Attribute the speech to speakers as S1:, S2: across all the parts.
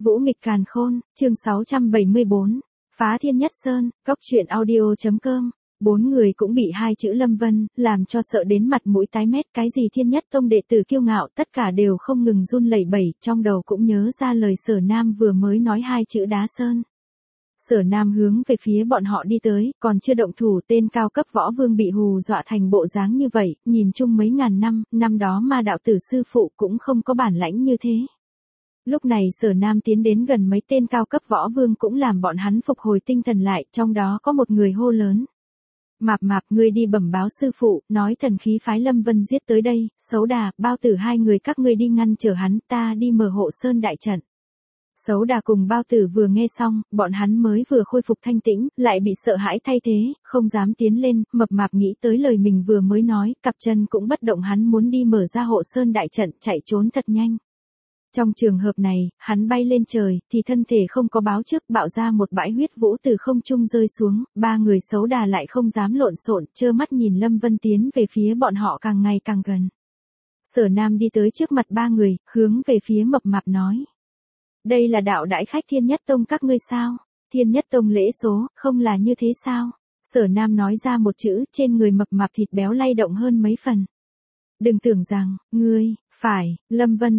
S1: Vũ nghịch càn khôn, chương 674, phá thiên nhất sơn, góc truyện audio.com. Bốn người cũng bị hai chữ Lâm Vân, làm cho sợ đến mặt mũi tái mét. Cái gì thiên nhất tông đệ tử kiêu ngạo, tất cả đều không ngừng run lẩy bẩy, trong đầu cũng nhớ ra lời Sở Nam vừa mới nói hai chữ đá sơn. Sở Nam hướng về phía bọn họ đi tới, còn chưa động thủ, tên cao cấp võ vương bị hù dọa thành bộ dáng như vậy, nhìn chung mấy ngàn năm, năm đó ma đạo tử sư phụ cũng không có bản lãnh như thế. Lúc này Sở Nam tiến đến gần mấy tên cao cấp võ vương cũng làm bọn hắn phục hồi tinh thần lại, trong đó có một người hô lớn. Mạp, ngươi đi bẩm báo sư phụ, nói thần khí phái Lâm Vân giết tới đây, Xấu Đà, Bao Tử hai người các ngươi đi ngăn trở hắn, ta đi mở hộ sơn đại trận. Xấu Đà cùng Bao Tử vừa nghe xong, bọn hắn mới vừa khôi phục thanh tĩnh, lại bị sợ hãi thay thế, không dám tiến lên. Mập nghĩ tới lời mình vừa mới nói, cặp chân cũng bất động, hắn muốn đi mở ra hộ sơn đại trận, chạy trốn thật nhanh. Trong trường hợp này, hắn bay lên trời, thì thân thể không có báo trước, bạo ra một bãi huyết vũ từ không trung rơi xuống, ba người Xấu Đà lại không dám lộn xộn, trơ mắt nhìn Lâm Vân tiến về phía bọn họ càng ngày càng gần. Sở Nam đi tới trước mặt ba người, hướng về phía Mập nói. Đây là đạo đãi khách Thiên Nhất Tông các ngươi sao? Thiên Nhất Tông lễ số, không là như thế sao? Sở Nam nói ra một chữ, trên người Mập thịt béo lay động hơn mấy phần. Đừng tưởng rằng, ngươi, phải, Lâm Vân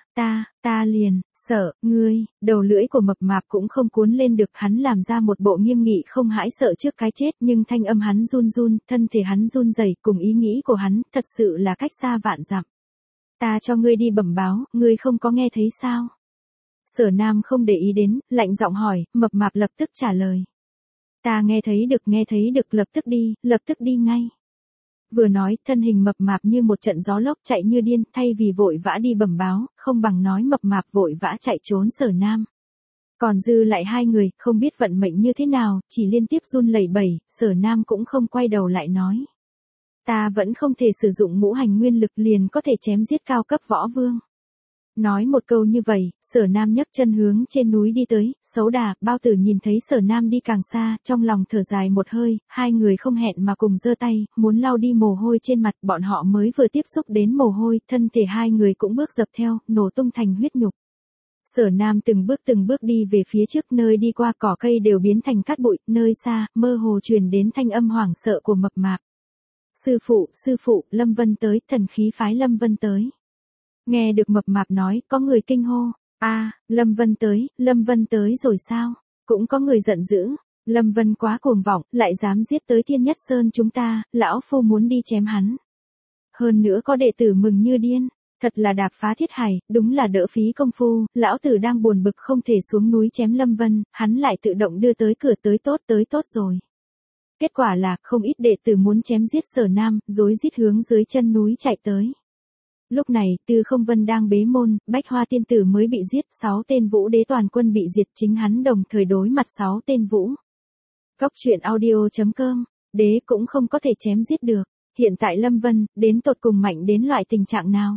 S1: ta liền, sợ, ngươi, đầu lưỡi của Mập cũng không cuốn lên được, hắn làm ra một bộ nghiêm nghị không hãi sợ trước cái chết, nhưng thanh âm hắn run, thân thể hắn run rẩy, cùng ý nghĩ của hắn, thật sự là cách xa vạn dặm. Ta cho ngươi đi bẩm báo, ngươi không có nghe thấy sao? Sở Nam không để ý đến, lạnh giọng hỏi, Mập lập tức trả lời. Ta nghe thấy được, lập tức đi ngay. Vừa nói, thân hình Mập như một trận gió lốc chạy như điên, thay vì vội vã đi bẩm báo, không bằng nói Mập vội vã chạy trốn Sở Nam. Còn dư lại hai người, không biết vận mệnh như thế nào, chỉ liên tiếp run lẩy bẩy, Sở Nam cũng không quay đầu lại nói. Ta vẫn không thể sử dụng ngũ hành nguyên lực liền có thể chém giết cao cấp võ vương. Nói một câu như vậy, Sở Nam nhấc chân hướng trên núi đi tới, Xấu Đà, Bao Tử nhìn thấy Sở Nam đi càng xa, trong lòng thở dài một hơi, hai người không hẹn mà cùng giơ tay, muốn lau đi mồ hôi trên mặt, bọn họ mới vừa tiếp xúc đến mồ hôi, thân thể hai người cũng bước dập theo, nổ tung thành huyết nhục. Sở Nam từng bước đi về phía trước, nơi đi qua cỏ cây đều biến thành cát bụi, nơi xa, mơ hồ truyền đến thanh âm hoảng sợ của Mập. Sư phụ, Lâm Vân tới, thần khí phái Lâm Vân tới. Nghe được Mập nói, có người kinh hô, Lâm Vân tới rồi sao? Cũng có người giận dữ, Lâm Vân quá cuồng vọng, lại dám giết tới Thiên Nhất Sơn chúng ta, lão phu muốn đi chém hắn. Hơn nữa có đệ tử mừng như điên, thật là đạp phá thiết hải, đúng là đỡ phí công phu, lão tử đang buồn bực không thể xuống núi chém Lâm Vân, hắn lại tự động đưa tới cửa, tới tốt rồi. Kết quả là, không ít đệ tử muốn chém giết Sở Nam, rối rít hướng dưới chân núi chạy tới. Lúc này, Tư Không Vân đang bế môn, Bách Hoa tiên tử mới bị giết, 6 tên Vũ đế toàn quân bị diệt, chính hắn đồng thời đối mặt 6 tên Vũ. Góc truyện audio.com, đế cũng không có thể chém giết được, hiện tại Lâm Vân, đến tột cùng mạnh đến loại tình trạng nào?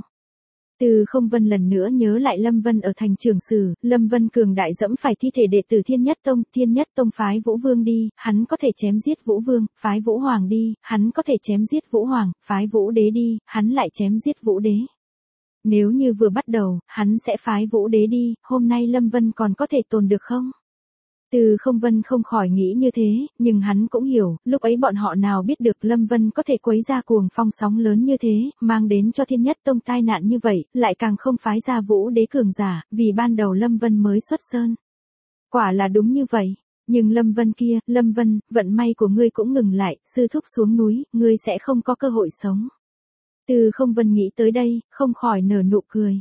S1: Tư Không Vân lần nữa nhớ lại Lâm Vân ở thành Trường Sử, Lâm Vân cường đại dẫm phải thi thể đệ tử Thiên Nhất Tông phái Vũ Vương đi, hắn có thể chém giết Vũ Vương, phái Vũ Hoàng đi, hắn có thể chém giết Vũ Hoàng, phái Vũ Đế đi, hắn lại chém giết Vũ Đế. Nếu như vừa bắt đầu, hắn sẽ phái Vũ Đế đi, hôm nay Lâm Vân còn có thể tồn được không? Tư Không Vân không khỏi nghĩ như thế, nhưng hắn cũng hiểu, lúc ấy bọn họ nào biết được Lâm Vân có thể quấy ra cuồng phong sóng lớn như thế, mang đến cho Thiên Nhất Tông tai nạn như vậy, lại càng không phái ra Vũ Đế cường giả, vì ban đầu Lâm Vân mới xuất sơn. Quả là đúng như vậy, nhưng Lâm Vân kia, Lâm Vân, vận may của ngươi cũng ngừng lại, sư thúc xuống núi, ngươi sẽ không có cơ hội sống. Tư Không Vân nghĩ tới đây, không khỏi nở nụ cười.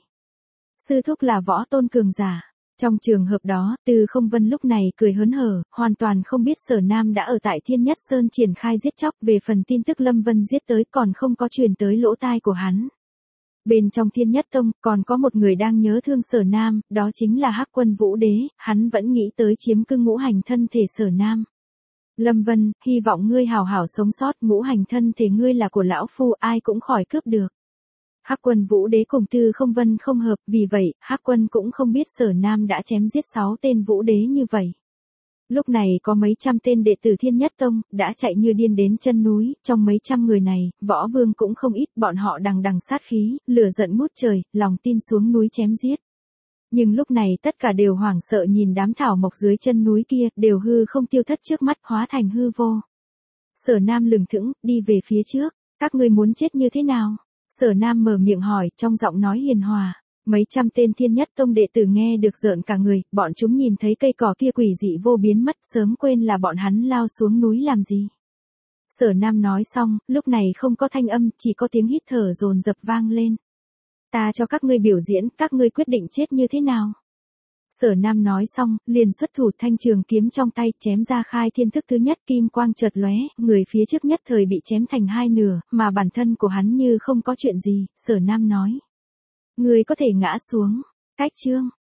S1: Sư thúc là võ tôn cường giả. Trong trường hợp đó, Tư Không Vân lúc này cười hớn hở, hoàn toàn không biết Sở Nam đã ở tại Thiên Nhất Sơn triển khai giết chóc, về phần tin tức Lâm Vân giết tới còn không có truyền tới lỗ tai của hắn. Bên trong Thiên Nhất Tông, còn có một người đang nhớ thương Sở Nam, đó chính là Hắc Quân Vũ Đế, hắn vẫn nghĩ tới chiếm cưng ngũ hành thân thể Sở Nam. Lâm Vân, hy vọng ngươi hào hảo sống sót, ngũ hành thân thể ngươi là của lão phu, ai cũng khỏi cướp được. Hắc Quân Vũ Đế cùng Tư Không Vân không hợp, vì vậy, Hắc Quân cũng không biết Sở Nam đã chém giết 6 tên Vũ Đế như vậy. Lúc này có mấy trăm tên đệ tử Thiên Nhất Tông, đã chạy như điên đến chân núi, trong mấy trăm người này, võ vương cũng không ít, bọn họ đằng đằng sát khí, lửa giận ngút trời, lòng tin xuống núi chém giết. Nhưng lúc này tất cả đều hoảng sợ nhìn đám thảo mộc dưới chân núi kia, đều hư không tiêu thất trước mắt hóa thành hư vô. Sở Nam lừng thững, đi về phía trước, các ngươi muốn chết như thế nào? Sở Nam mở miệng hỏi, trong giọng nói hiền hòa. Mấy trăm tên Thiên Nhất Tông đệ tử nghe được rợn cả người, bọn chúng nhìn thấy cây cỏ kia quỷ dị vô biến mất, sớm quên là bọn hắn lao xuống núi làm gì. Sở Nam nói xong, lúc này không có thanh âm, chỉ có tiếng hít thở dồn dập vang lên. Ta cho các ngươi biểu diễn, các ngươi quyết định chết như thế nào? Sở Nam nói xong, liền xuất thủ, thanh trường kiếm trong tay, chém ra khai thiên thức thứ nhất, kim quang chợt lóe, người phía trước nhất thời bị chém thành hai nửa, mà bản thân của hắn như không có chuyện gì. Sở Nam nói. Ngươi có thể ngã xuống. Cách chương.